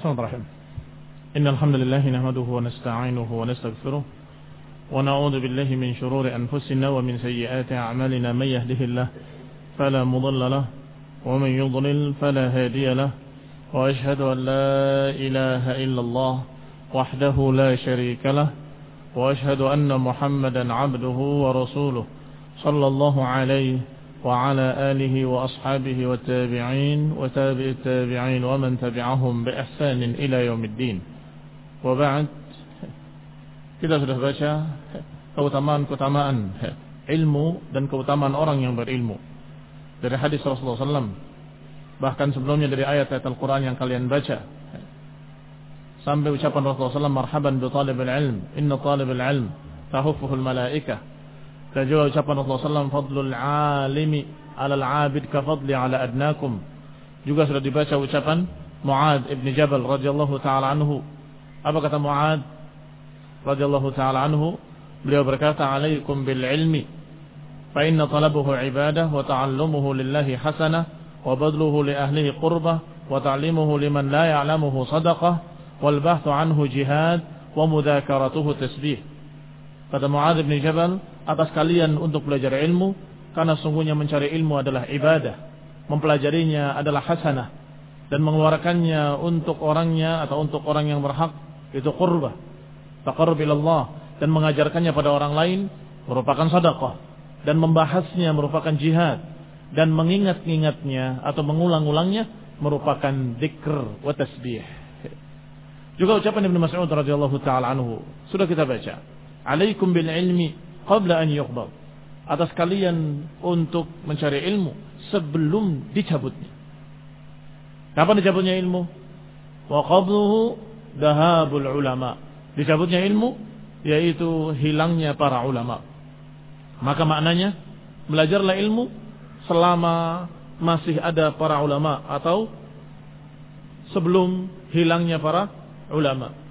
Bismillahirrahmanirrahim. Innal hamdalillah nahmaduhu wa nasta'inuhu wa nastaghfiruh wa na'udzu billahi min shururi anfusina wa min sayyiati a'malina may yahdihillahu fala mudilla lahu wa man yudlil fala hadiya lahu wa ashhadu an la ilaha illallah wahdahu la sharika lahu wa ashhadu anna Muhammadan 'abduhu wa rasuluh sallallahu alaihi وعلى آله وأصحابه والتابعين وتابع التابعين ومن تبعهم بإحسان إلى يوم الدين. وبعد, kita sudah baca keutamaan ilmu dan keutamaan orang yang berilmu dari hadis Rasulullah SAW, bahkan sebelumnya dari ayat-ayat Al-Quran yang kalian baca, sampai ucapan Rasulullah SAW, marhaban bi talibil ilm, inna talibil ilm tahuffuhul malaikah. Dan juga ucapan Rasulullah SAW, fadlul alimi alal abid ka fadli ala adnakum. Juga sudah dibaca ucapan Mu'ad ibn Jabal radhiyallahu ta'ala anhu. Apa kata Mu'ad radhiyallahu ta'ala anhu? Beliau berkata, alaikum bil ilmi fa inna talabuhu ibadah wa ta'allumuhu lillahi hasanah wa badluhu li ahlihi qurbah wa ta'limuhu liman la ya'lamuhu sadaqah wal bahthu anhu jihad wa mudzakaratuhu tasbih. Kata Mu'ad ibn Jabal, atas kalian untuk belajar ilmu, karena sungguhnya mencari ilmu adalah ibadah, mempelajarinya adalah hasanah, dan mengeluarkannya untuk orangnya atau untuk orang yang berhak itu qurbah, taqarrub ilallah, dan mengajarkannya pada orang lain merupakan sedekah, dan membahasnya merupakan jihad, dan mengingat-ingatnya atau mengulang-ulangnya merupakan dzikr wa tasbih. Juga ucapan Ibnu Mas'ud radhiyallahu taala anhu sudah kita baca, alaikum bil ilmi qabla an yuqbad, atas kalian untuk mencari ilmu sebelum dicabutnya. Kapan dicabutnya ilmu? Wa qabluhu dahabul ulama, dicabutnya ilmu yaitu hilangnya para ulama. Maka maknanya belajarlah ilmu selama masih ada para ulama atau sebelum hilangnya para ulama.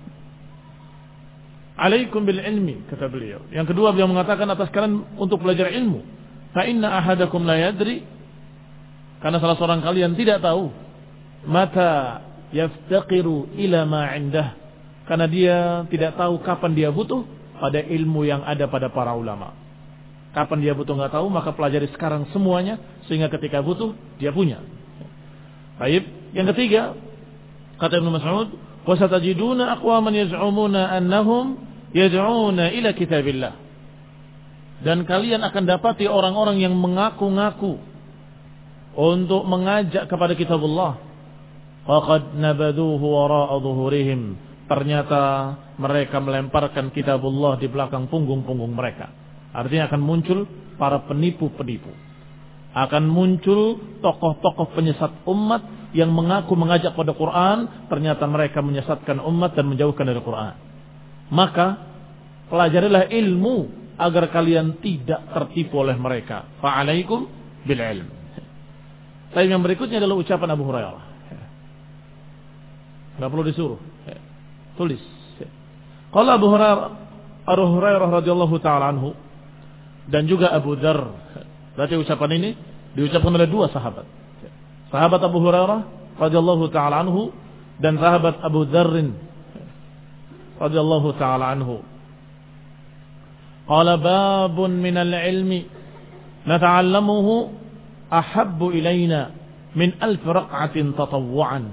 Alaikum bil ilmi, kata beliau. Yang kedua, beliau mengatakan atas kalian untuk belajar ilmu. Fa inna ahadakum la yadri, karena salah seorang kalian tidak tahu mata yaftaqiru ila ma indah, karena dia tidak tahu kapan dia butuh pada ilmu yang ada pada para ulama. Kapan dia butuh enggak tahu, maka pelajari sekarang semuanya sehingga ketika butuh dia punya. Baik, yang ketiga, kata Ibnu Mas'ud, wa satajiduna aqwaman yaz'umuna annahum yad'una ila kitabillah, dan kalian akan dapati orang-orang yang mengaku-ngaku untuk mengajak kepada kitabullah, faqad nabaduhu wara'a dhuhurihim, ternyata mereka melemparkan kitabullah di belakang punggung-punggung mereka. Artinya akan muncul para penipu-penipu, akan muncul tokoh-tokoh penyesat umat yang mengaku mengajak pada Quran, ternyata mereka menyesatkan umat dan menjauhkan dari Quran. Maka pelajarilah ilmu agar kalian tidak tertipu oleh mereka. Fa'alaikum bil ilm. Tapi yang berikutnya adalah ucapan Abu Hurairah. Enggak perlu disuruh. Tulis. Qala Abu Hurairah radhiyallahu ta'ala anhu, dan juga Abu Dzar. Berarti ucapan ini diucapkan oleh dua sahabat. Sahabat Abu Hurairah radhiyallahu ta'ala anhu dan sahabat Abu Dzar radhiyallahu ta'ala anhu. Qala babun minal ilmi nata'allamuhu ahabbu ilaina min 1000 raq'atin tatawwu'an.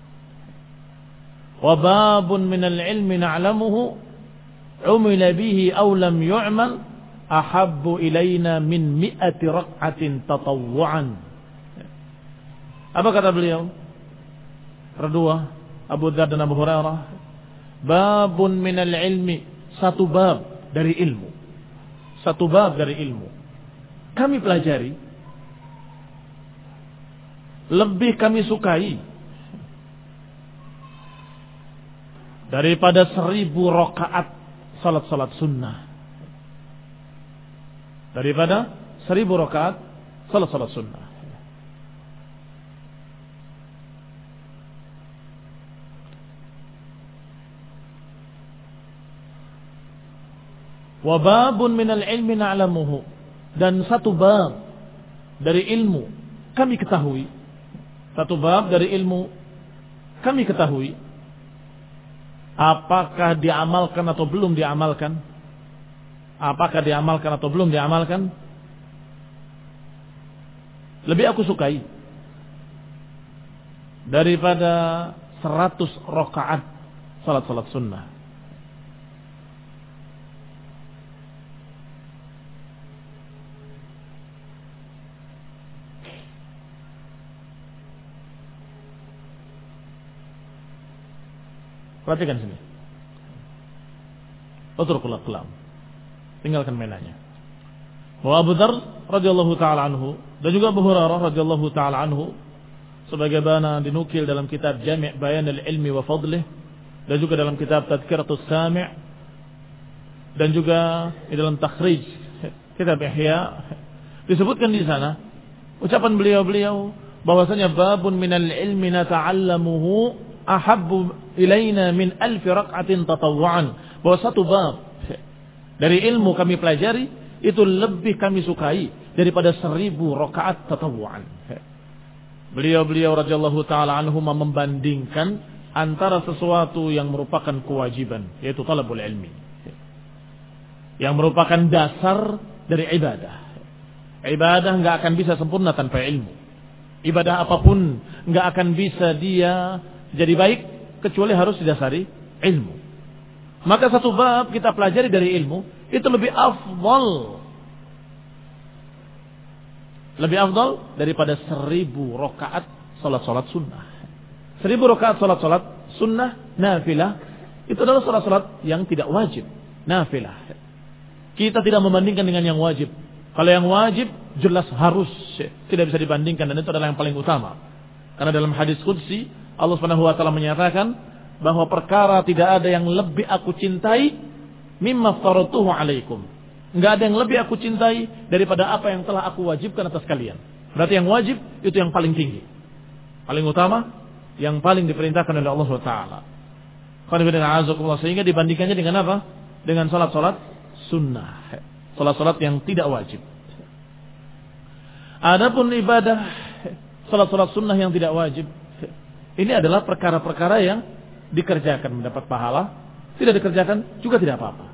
Wa babun minal ilmi na'lamuhu umila bihi aw lam yu'mal ahabbu ilaina min 100 raq'atin tatawwu'an. Apa kata beliau? Berdua, Abu Dzar dan Abu Hurairah. Babun minal ilmi, satu bab dari ilmu. Satu bab dari ilmu. Kami pelajari, lebih kami sukai daripada 1000 rakaat salat-salat sunnah. Daripada 1000 rakaat salat-salat sunnah. Wa babun minal ilmi na'lamuhu, dan satu bab dari ilmu kami ketahui. Satu bab dari ilmu kami ketahui. Apakah diamalkan atau belum diamalkan? Apakah diamalkan atau belum diamalkan? Lebih aku sukai daripada 100 rakaat salat sunnah. Perhatikan sini. Utrukul aqlam. Tinggalkan mainannya. Wa Abu Dzar radhiyallahu taala anhu dan juga Abu Hurairah radhiyallahu taala anhu sebagaimana dinukil dalam kitab Jami' Bayan al-Ilmi wa Fadlih dan juga dalam kitab Tadhkiratus Sami' dan juga di dalam takhrij kitab Ihya disebutkan di sana ucapan beliau bahwasanya babun minal ilmi nata'allamuhu ahabbu ilaina min 1000 rak'atin tatawwu'an, bahwa satu bab dari ilmu kami pelajari itu lebih kami sukai daripada 1000 rakaat tatawwu'an. Beliau radhiyallahu taala anhum membandingkan antara sesuatu yang merupakan kewajiban yaitu talabul ilmi, yang merupakan dasar dari ibadah. Ibadah enggak akan bisa sempurna tanpa ilmu. Ibadah apapun enggak akan bisa dia jadi baik kecuali harus didasari ilmu. Maka satu bab kita pelajari dari ilmu itu lebih afdal daripada 1000 rakaat salat sunnah. 1000 rakaat salat sunnah nafilah itu adalah salat yang tidak wajib, nafilah. Kita tidak membandingkan dengan yang wajib. Kalau yang wajib jelas harus tidak bisa dibandingkan dan itu adalah yang paling utama. Karena dalam hadis qudsi Allah Subhanahu wa taala menyatakan bahwa perkara tidak ada yang lebih aku cintai mimma faratuhu alaikum. Enggak ada yang lebih aku cintai daripada apa yang telah aku wajibkan atas kalian. Berarti yang wajib itu yang paling tinggi, paling utama, yang paling diperintahkan oleh Allah Subhanahu wa taala. Sehingga dibandingkannya dengan apa? Dengan salat sunnah, salat yang tidak wajib. Adapun ibadah salat sunnah yang tidak wajib, ini adalah perkara-perkara yang dikerjakan mendapat pahala, tidak dikerjakan juga tidak apa-apa.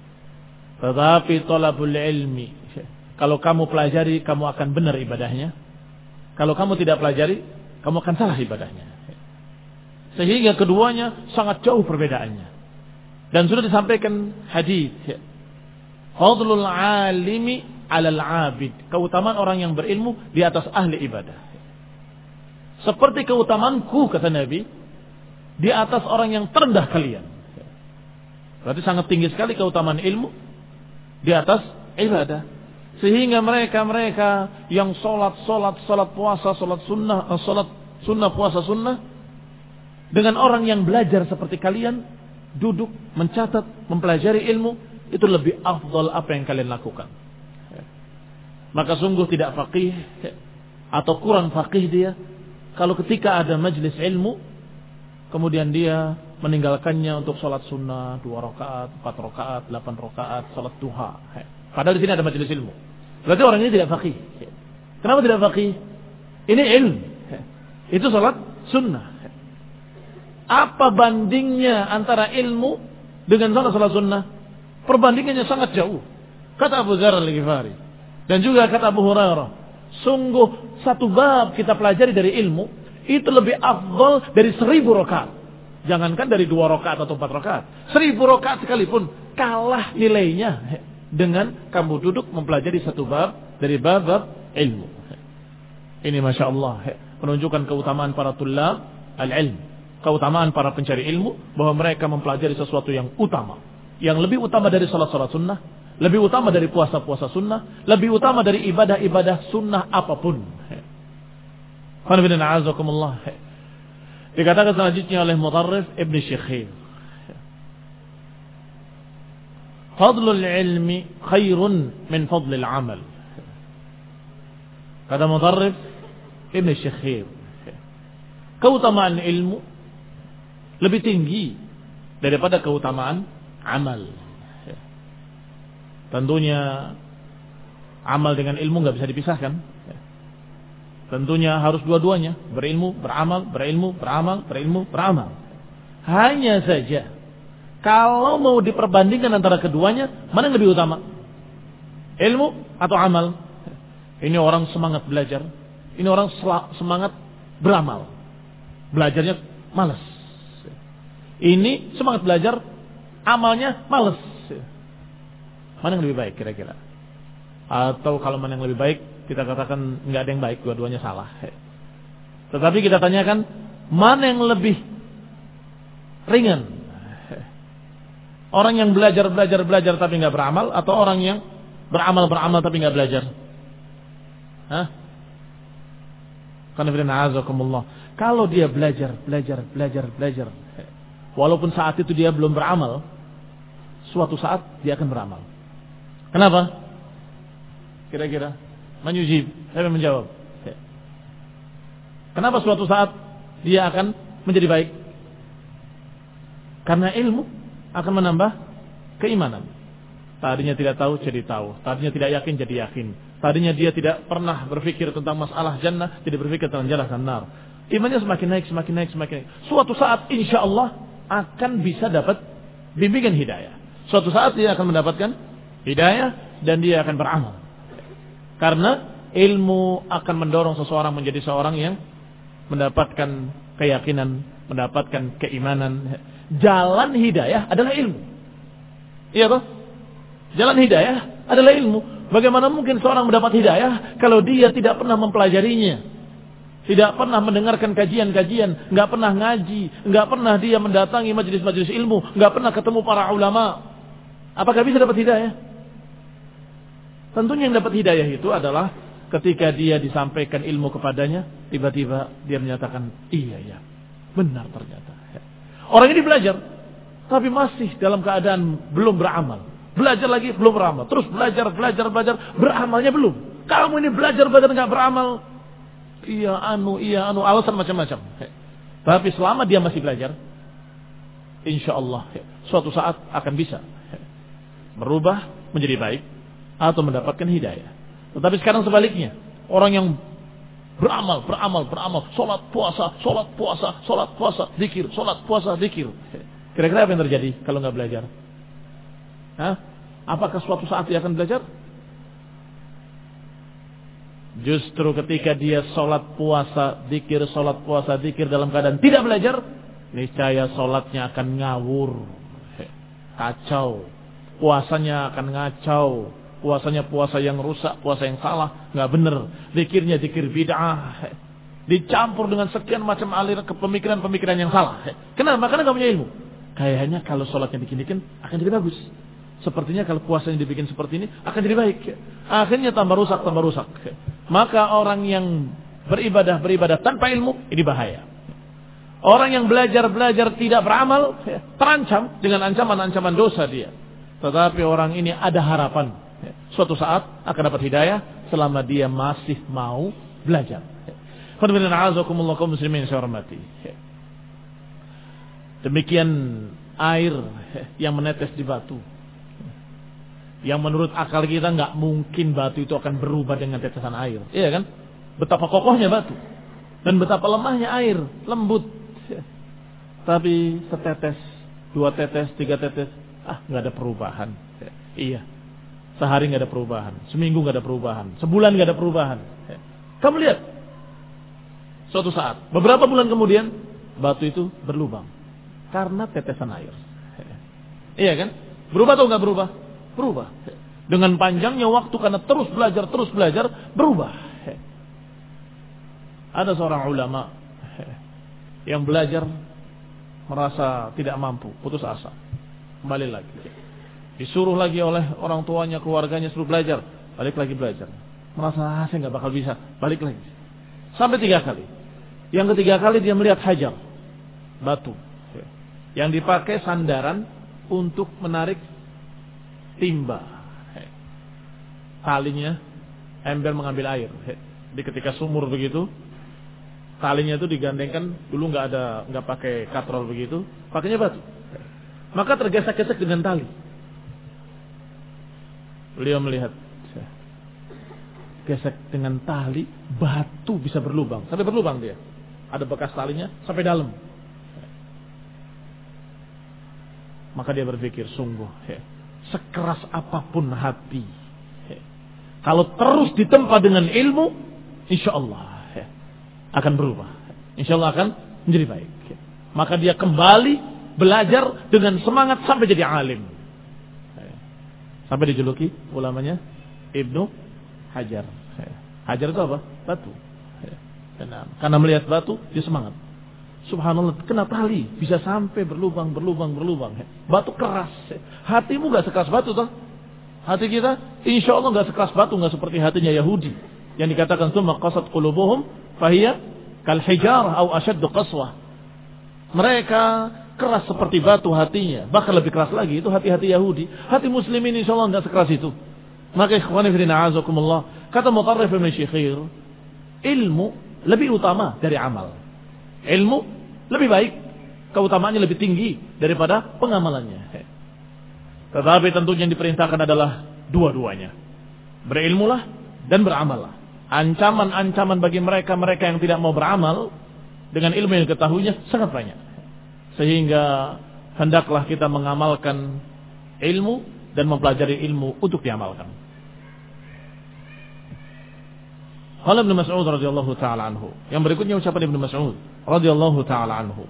Tetapi talabul ilmi, kalau kamu pelajari kamu akan benar ibadahnya. Kalau kamu tidak pelajari, kamu akan salah ibadahnya. Sehingga keduanya sangat jauh perbedaannya. Dan sudah disampaikan hadis, fadlul alimi 'alal 'abid, keutamaan orang yang berilmu di atas ahli ibadah. Seperti keutamanku, kata Nabi, di atas orang yang terendah kalian. Berarti sangat tinggi sekali keutamaan ilmu di atas ibadah. Sehingga mereka yang salat puasa, salat sunnah puasa sunnah, dengan orang yang belajar seperti kalian, duduk, mencatat, mempelajari ilmu, itu lebih afdal apa yang kalian lakukan. Maka sungguh tidak faqih atau kurang faqih dia kalau ketika ada majlis ilmu kemudian dia meninggalkannya untuk salat sunnah 2 rakaat, 4 rakaat, 8 rakaat, salat duha. Padahal di sini ada majlis ilmu. Berarti orang ini tidak faqih. Kenapa tidak faqih? Ini ilmu. Itu salat sunnah. Apa bandingnya antara ilmu dengan salat sunnah? Perbandingannya sangat jauh. Kata Abu Dzar Al-Ghifari dan juga kata Abu Hurairah, sungguh satu bab kita pelajari dari ilmu itu lebih afdal dari 1000 rakaat. Jangankan dari 2 rakaat atau 4 rakaat, 1000 rakaat sekalipun kalah nilainya dengan kamu duduk mempelajari satu bab dari bab ilmu. Ini Masya Allah menunjukkan keutamaan para tulab al-ilm, keutamaan para pencari ilmu, bahwa mereka mempelajari sesuatu yang utama, yang lebih utama dari salat sunnah, lebih utama dari puasa sunnah, lebih utama dari ibadah-ibadah sunnah apapun. Dikatakan selanjutnya oleh Mutarrif Ibn Syekhir, fadlul ilmi khairun min fadlil amal. Kata Mutarrif Ibn Syekhir, keutamaan ilmu lebih tinggi daripada keutamaan amal. Tentunya amal dengan ilmu nggak bisa dipisahkan. Tentunya harus dua-duanya, berilmu, beramal, berilmu, beramal, berilmu, beramal. Hanya saja Kalau mau diperbandingkan antara keduanya, mana yang lebih utama? Ilmu atau amal? Ini orang semangat belajar, ini orang semangat beramal. Belajarnya malas. Ini semangat belajar, amalnya malas. Mana yang lebih baik kira-kira? Atau kalau mana yang lebih baik, kita katakan nggak ada yang baik, dua-duanya salah. Tetapi kita tanyakan, mana yang lebih ringan? Orang yang belajar tapi nggak beramal, atau orang yang beramal tapi nggak belajar? Kalau dia belajar, walaupun saat itu dia belum beramal, suatu saat dia akan beramal. Kenapa? Kira-kira menyujib, saya menjawab. Kenapa suatu saat dia akan menjadi baik? Karena ilmu akan menambah keimanan. Tadinya tidak tahu jadi tahu, tadinya tidak yakin jadi yakin, tadinya dia tidak pernah berpikir tentang masalah jannah, jadi berpikir tentang jannah dan nar. Imannya semakin naik. Suatu saat insya Allah akan bisa dapat bimbingan hidayah. Suatu saat dia akan mendapatkan hidayah dan dia akan beramal. Karena ilmu akan mendorong seseorang menjadi seorang yang mendapatkan keyakinan, mendapatkan keimanan. Jalan hidayah adalah ilmu. Iya toh? Jalan hidayah adalah ilmu. Bagaimana mungkin seorang mendapat hidayah kalau dia tidak pernah mempelajarinya, tidak pernah mendengarkan kajian-kajian, nggak pernah ngaji, nggak pernah dia mendatangi majelis-majelis ilmu, nggak pernah ketemu para ulama? Apakah bisa dapat hidayah? Tentunya yang dapat hidayah itu adalah ketika dia disampaikan ilmu kepadanya, tiba-tiba dia menyatakan, iya, benar ternyata. Orang ini belajar, tapi masih dalam keadaan belum beramal. Belajar lagi, belum beramal. Terus belajar, beramalnya belum. Kamu ini belajar nggak beramal. Iya, alasan macam-macam. Tapi selama dia masih belajar, insya Allah, suatu saat akan bisa merubah menjadi baik atau mendapatkan hidayah. Tetapi sekarang sebaliknya, orang yang beramal, sholat puasa, zikir, Kira-kira apa yang terjadi kalau nggak belajar? Apakah suatu saat dia akan belajar? Justru ketika dia sholat puasa, zikir dalam keadaan tidak belajar, niscaya sholatnya akan ngawur, kacau, puasanya akan ngacau. Puasanya puasa yang rusak, puasa yang salah, nggak benar. Zikirnya zikir bid'ah, dicampur dengan sekian macam aliran pemikiran yang salah. Kenapa? Karena nggak punya ilmu. Kayaknya kalau sholatnya dibikin akan jadi bagus. Sepertinya kalau puasanya dibikin seperti ini akan jadi baik. Akhirnya tambah rusak. Maka orang yang beribadah tanpa ilmu ini bahaya. Orang yang belajar tidak beramal terancam dengan ancaman dosa dia. Tetapi orang ini ada harapan. Suatu saat akan dapat hidayah selama dia masih mau belajar. Demikian air yang menetes di batu. Yang menurut akal kita nggak mungkin batu itu akan berubah dengan tetesan air. Iya kan? Betapa kokohnya batu dan betapa lemahnya air, lembut. Tapi setetes, 2 tetes, 3 tetes, nggak ada perubahan. Iya. Sehari nggak ada perubahan, seminggu nggak ada perubahan, sebulan nggak ada perubahan. Kamu lihat, suatu saat, beberapa bulan kemudian, batu itu berlubang karena tetesan air. Iya kan? Berubah atau nggak berubah? Berubah. Dengan panjangnya waktu karena terus belajar, berubah. Ada seorang ulama yang belajar merasa tidak mampu, putus asa, kembali lagi. Disuruh lagi oleh orang tuanya, keluarganya suruh belajar, balik lagi belajar. Merasa saya nggak bakal bisa, balik lagi. Sampai 3 kali. Yang ketiga kali dia melihat hajar, batu, yang dipakai sandaran untuk menarik timba. Talinya ember mengambil air. Di ketika sumur begitu, talinya itu digandengkan, dulu nggak pakai katrol begitu, pakainya batu. Maka tergesek-gesek dengan tali. Beliau melihat, gesek dengan tali, batu bisa berlubang. Sampai berlubang dia. Ada bekas talinya sampai dalam. Maka dia berpikir, sungguh sekeras apapun hati, kalau terus ditempa dengan ilmu, insya Allah akan berubah, insya Allah akan menjadi baik. Maka dia kembali belajar dengan semangat sampai jadi alim, sampai dijuluki ulamanya Ibnu Hajar. Hajar itu apa? Batu. Karena melihat batu dia semangat. Subhanallah, kena tali bisa sampai berlubang. Batu keras. Hatimu gak sekeras batu toh? Hati kita insya Allah gak sekeras batu, gak seperti hatinya Yahudi yang dikatakan summa qasat qulubuhum fahiya kal hijarah au ashaddu qaswah. Mereka keras seperti batu hatinya, bahkan lebih keras lagi itu hati-hati Yahudi. Hati muslimin insya Allah gak sekeras itu. Maka ikhwani fillah a'azakumullah, kata Mutarrif bin Syikhir, ilmu lebih utama dari amal. Ilmu lebih baik, keutamaannya lebih tinggi daripada pengamalannya. Tetapi tentunya yang diperintahkan adalah dua-duanya. Berilmulah dan beramallah. Ancaman-ancaman bagi mereka yang tidak mau beramal dengan ilmu yang diketahuinya sangat banyak. Sehingga hendaklah kita mengamalkan ilmu dan mempelajari ilmu untuk diamalkan. Qala Ibnu Mas'ud radhiyallahu taala anhu. Yang berikutnya ucapan Ibnu Mas'ud radhiyallahu taala anhu.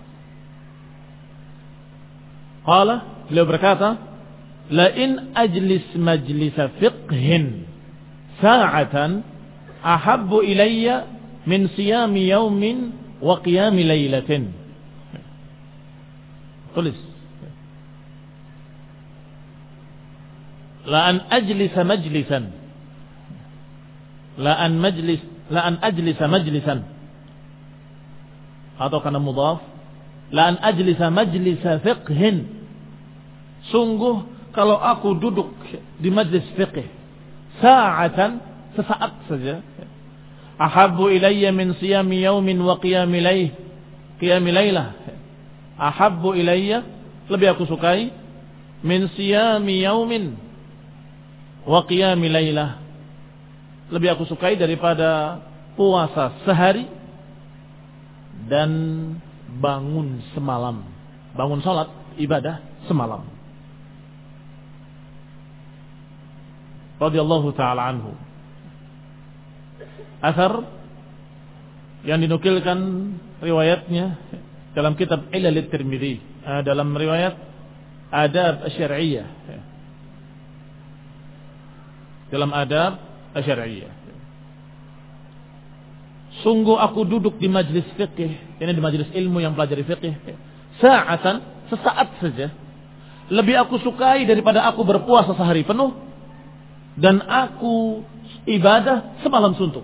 Qala, beliau berkata, la in ajlis majlisa fiqhin sa'atan ahabbu ilayya min siyami yawmin wa qiyami laylatin. Tulis. La an ajlisa majlisan, la an ajlisa majlisan, atau karena mudhaf, la an ajlisa majlisa fiqhin. Sungguh kalau aku duduk di majlis fiqh sa'atan, sesaat saja, ahabbu ilayya min siyami yawmin wa qiyami laylah. Ahabbu ilayya, lebih aku sukai, min siyami yawmin wa qiyami laylah, lebih aku sukai daripada puasa sehari dan bangun semalam, bangun salat ibadah semalam. Radhiyallahu ta'ala anhu. Athar yang dinukilkan riwayatnya dalam kitab Ilal Tirmidzi, dalam riwayat Adab Asy-Syar'iyyah, dalam Adab Asy-Syar'iyyah. Sungguh aku duduk di majlis fiqh, ini di majlis ilmu yang pelajari fiqh, sa'atan, sesaat saja, lebih aku sukai daripada aku berpuasa sehari penuh dan aku ibadah semalam suntuk.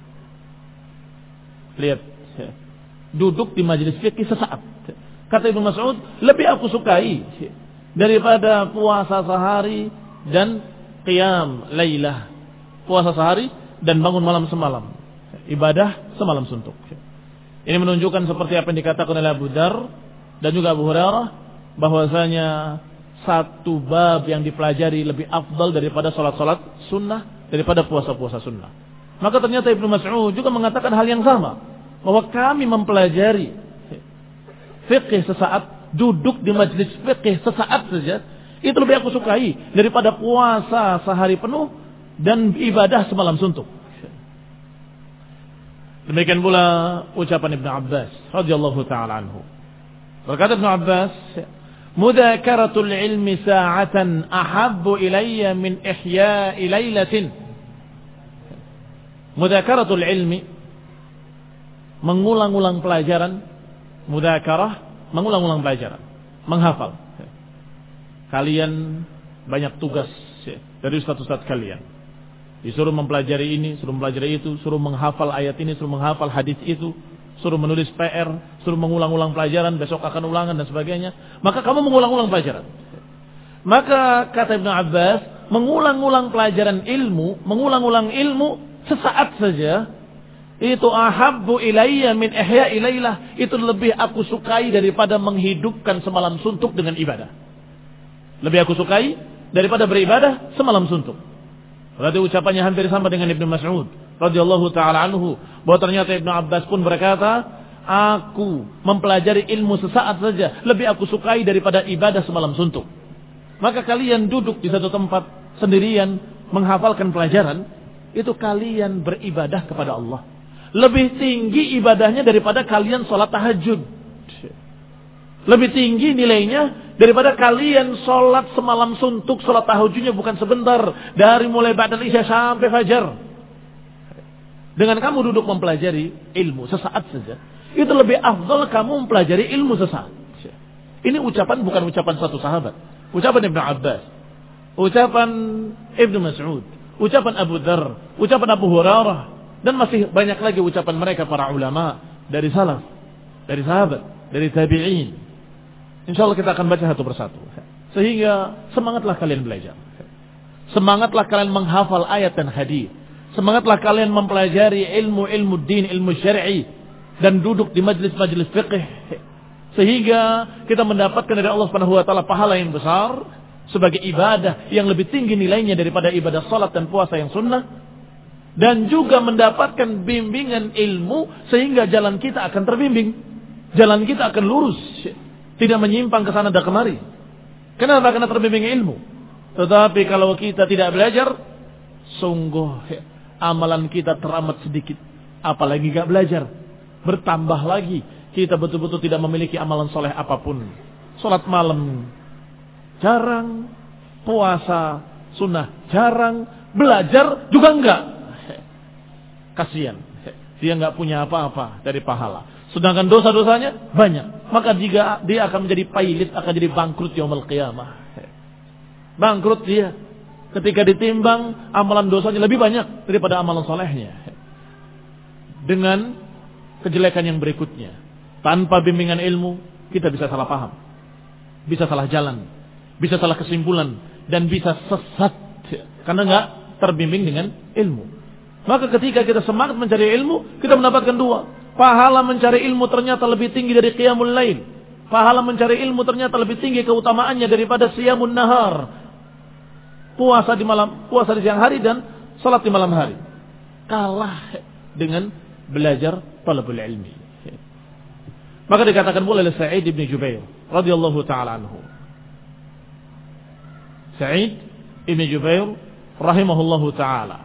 Lihat, duduk di majlis fikih sesaat. Kata Ibnu Mas'ud, lebih aku sukai daripada puasa sehari dan qiyam lailah. Puasa sehari dan bangun malam semalam. Ibadah semalam suntuk. Ini menunjukkan seperti apa yang dikatakan oleh Abu Dar dan juga Abu Hurairah, bahwasanya satu bab yang dipelajari lebih afdal daripada salat-salat sunnah, daripada puasa-puasa sunnah. Maka ternyata Ibnu Mas'ud juga mengatakan hal yang sama, bahwa kami mempelajari fikih sesaat, duduk di majlis fikih sesaat saja, itu lebih aku sukai daripada puasa sehari penuh dan ibadah semalam suntuk. Demikian pula ucapan Ibnu Abbas radhiyallahu taala anhu. Berkata Ibnu Abbas, mudhakaratul ilmi sa'atan ahabbu ilayya min ihya'i lailatin. Mudhakaratul ilmi, mengulang-ulang pelajaran. Mudhakarah, mengulang-ulang pelajaran, menghafal. Kalian banyak tugas dari ustaz-ustaz kalian, disuruh mempelajari ini, suruh mempelajari itu, suruh menghafal ayat ini, suruh menghafal hadis itu, suruh menulis PR, suruh mengulang-ulang pelajaran, besok akan ulangan dan sebagainya. Maka kamu mengulang-ulang pelajaran. Maka kata Ibnu Abbas, mengulang-ulang pelajaran ilmu, mengulang-ulang ilmu sesaat saja, itu ahabbu ilayya min ihya'i lailah, itu lebih aku sukai daripada menghidupkan semalam suntuk dengan ibadah. Lebih aku sukai daripada beribadah semalam suntuk. Berarti ucapannya hampir sama dengan Ibnu Mas'ud radhiyallahu taala anhu, bahwa ternyata Ibnu Abbas pun berkata, aku mempelajari ilmu sesaat saja lebih aku sukai daripada ibadah semalam suntuk. Maka kalian duduk di satu tempat sendirian menghafalkan pelajaran, itu kalian beribadah kepada Allah. Lebih tinggi ibadahnya daripada kalian sholat tahajud. Lebih tinggi nilainya daripada kalian sholat semalam suntuk. Sholat tahajudnya bukan sebentar, dari mulai ba'dal isya sampai fajar. Dengan kamu duduk mempelajari ilmu sesaat saja, itu lebih afdal kamu mempelajari ilmu sesaat. Ini ucapan bukan ucapan satu sahabat, ucapan Ibnu Abbas, ucapan Ibnu Mas'ud, ucapan Abu Dzar, ucapan Abu Hurairah, dan masih banyak lagi ucapan mereka para ulama dari salaf, dari sahabat, dari tabi'in. Insyaallah kita akan baca satu persatu. Sehingga semangatlah kalian belajar. Semangatlah kalian menghafal ayat dan hadis. Semangatlah kalian mempelajari ilmu-ilmu din, ilmu syar'i, dan duduk di majlis-majlis fiqh, sehingga kita mendapatkan dari Allah Subhanahu wa taala pahala yang besar sebagai ibadah yang lebih tinggi nilainya daripada ibadah salat dan puasa yang sunnah, dan juga mendapatkan bimbingan ilmu sehingga jalan kita akan terbimbing, jalan kita akan lurus, tidak menyimpang ke sana dan kemari. Kenapa? Karena terbimbing ilmu. Tetapi kalau kita tidak belajar, sungguh amalan kita teramat sedikit, apalagi gak belajar. Bertambah lagi, kita betul-betul tidak memiliki amalan soleh apapun. Salat malam jarang, puasa sunnah jarang, belajar juga enggak. Kasihan, dia enggak punya apa-apa dari pahala. Sedangkan dosa-dosanya banyak. Maka jika dia akan menjadi pailit, akan jadi bangkrut yaumul qiyamah. Bangkrut dia. Ketika ditimbang, amalan dosanya lebih banyak daripada amalan solehnya. Dengan kejelekan yang berikutnya, tanpa bimbingan ilmu, kita bisa salah paham, bisa salah jalan, bisa salah kesimpulan, dan bisa sesat karena nggak terbimbing dengan ilmu. Maka ketika kita semangat mencari ilmu, kita mendapatkan dua. Pahala mencari ilmu ternyata lebih tinggi dari qiyamul lail. Pahala mencari ilmu ternyata lebih tinggi keutamaannya daripada siyamun nahar. Puasa di siang hari dan salat di malam hari. Kalah dengan belajar talabul ilmi. Maka dikatakan pula oleh Sa'id bin Jubair radhiyallahu taala anhu. Sa'id bin Jubair rahimahullahu taala,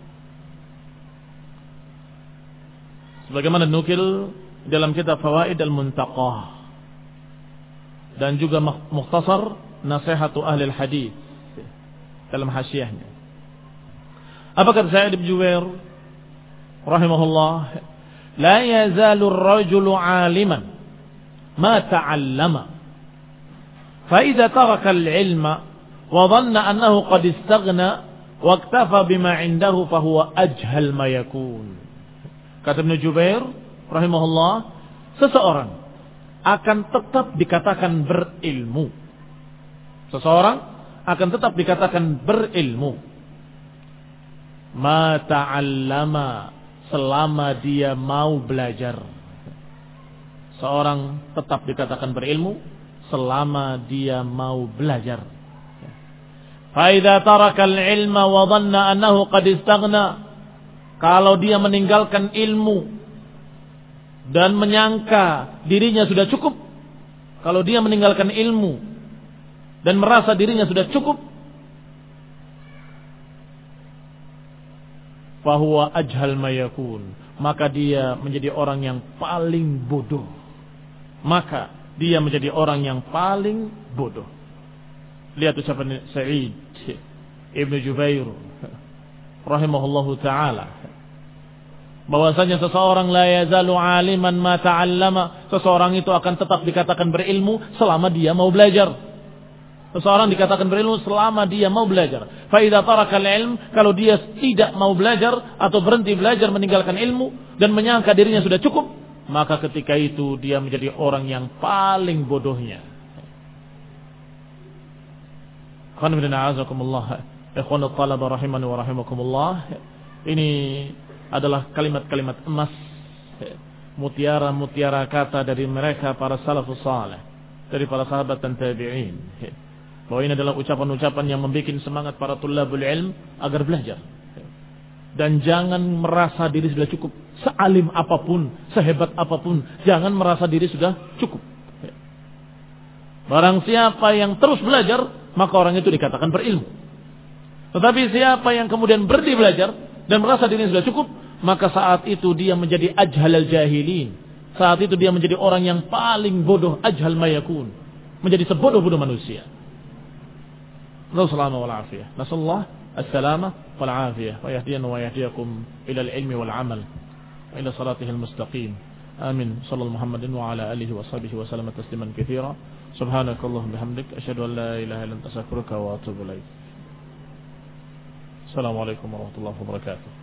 sebagaimana nukil dalam kitab Fawaid al-Muntaqah dan juga Mukhtasar Nasihatu Ahli al-Hadis dalam hasyiahnya. Apa kata Sa'id bin Jubair rahimahullah? La yazalu ar-rajulu 'aliman ma ta'allama fa idza taraka al-'ilma wa dhanna annahu qad istaghna wa iktafa bima 'indahu fa huwa ajhal ma yakun. Kata Ibnu Jubair rahimahullah, seseorang akan tetap dikatakan berilmu. Seseorang akan tetap dikatakan berilmu ma ta'allama, selama dia mau belajar. Seorang tetap dikatakan berilmu selama dia mau belajar. Fa idza taraka al-ilma wa dhanna annahu qad istaghna, kalau dia meninggalkan ilmu dan menyangka dirinya sudah cukup, kalau dia meninggalkan ilmu dan merasa dirinya sudah cukup, fahuwa ajhal ma yakun, maka dia menjadi orang yang paling bodoh. Maka dia menjadi orang yang paling bodoh. Lihat ucapan Sa'id Ibnu Jubair rahimahullahu taala, bahwasanya seseorang la yazalu 'aliman ma ta'allama, seseorang itu akan tetap dikatakan berilmu selama dia mau belajar. Seseorang dikatakan berilmu selama dia mau belajar. Fa idza taraka al-ilm, kalau dia tidak mau belajar atau berhenti belajar, meninggalkan ilmu dan menyangka dirinya sudah cukup, maka ketika itu dia menjadi orang yang paling bodohnya. Qul inna a'udzukumullah, ikhwanut talaba rahimani wa rahimakumullah. Ini adalah kalimat-kalimat emas, mutiara-mutiara kata dari mereka para salafus saleh, dari para sahabat dan tabi'in. Bahwa ini adalah ucapan-ucapan yang membuat semangat para tulabul ilm agar belajar. Dan jangan merasa diri sudah cukup sealim apapun, sehebat apapun, jangan merasa diri sudah cukup. Barang siapa yang terus belajar, maka orang itu dikatakan berilmu. Tetapi siapa yang kemudian berhenti belajar dan merasa dirinya sudah cukup, maka saat itu dia menjadi ajhalal jahilin. Saat itu dia menjadi orang yang paling bodoh, ajhal mayakun, menjadi sebodoh-bodoh manusia. Nasallahu wal afiyah. Nasallahu as-salamah wal afiyah wa yahdina wa yahdiyakum ila al-ilmi wal amal wa ila salatihil mustaqim. Amin. Sallallahu Muhammadin wa ala alihi wa sahbihi wa sallama tasliman katsira. Subhanakallahumma bihamdik asyhadu an la ilaha illa anta astaghfiruka wa atubu ilaik. Assalamualaikum warahmatullahi wabarakatuh.